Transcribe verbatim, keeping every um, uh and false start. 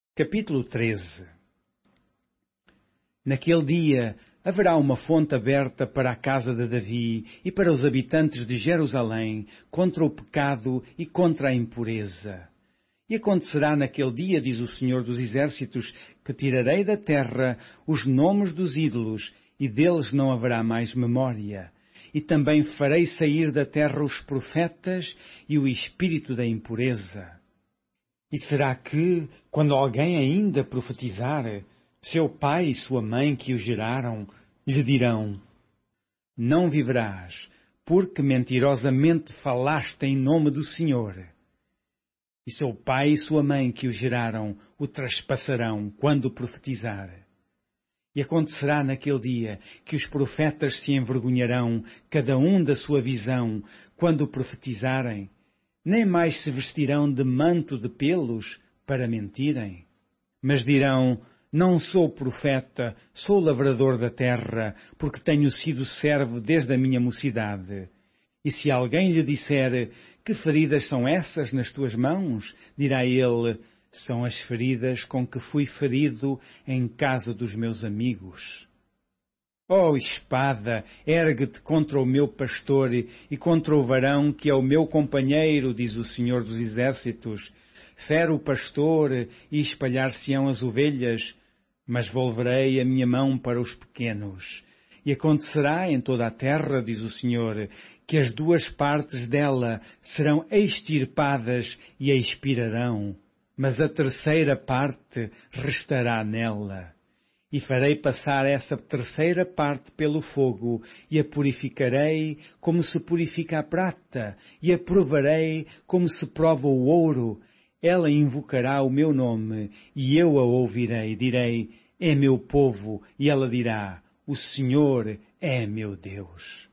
Capítulo treze. Naquele dia haverá uma fonte aberta para a casa de Davi e para os habitantes de Jerusalém contra o pecado e contra a impureza. E acontecerá naquele dia, diz o Senhor dos Exércitos, que tirarei da terra os nomes dos ídolos e deles não haverá mais memória. E também farei sair da terra os profetas e o espírito da impureza. E será que, quando alguém ainda profetizar, seu pai e sua mãe que o geraram lhe dirão: não viverás, porque mentirosamente falaste em nome do Senhor. E seu pai e sua mãe que o geraram o traspassarão quando profetizar. E acontecerá naquele dia que os profetas se envergonharão, cada um da sua visão, quando profetizarem. Nem mais se vestirão de manto de pelos para mentirem. Mas dirão: não sou profeta, sou lavrador da terra, porque tenho sido servo desde a minha mocidade. E se alguém lhe disser: que feridas são essas nas tuas mãos? Dirá ele: são as feridas com que fui ferido em casa dos meus amigos. Ó espada, ergue-te contra o meu pastor e contra o varão que é o meu companheiro, diz o Senhor dos Exércitos. Fere o pastor e espalhar-se-ão as ovelhas, mas volverei a minha mão para os pequenos. E acontecerá em toda a terra, diz o Senhor, que as duas partes dela serão extirpadas e a expirarão, mas a terceira parte restará nela. E farei passar essa terceira parte pelo fogo, e a purificarei como se purifica a prata, e a provarei como se prova o ouro. Ela invocará o meu nome, e eu a ouvirei. Direi: é meu povo, e ela dirá: o Senhor é meu Deus.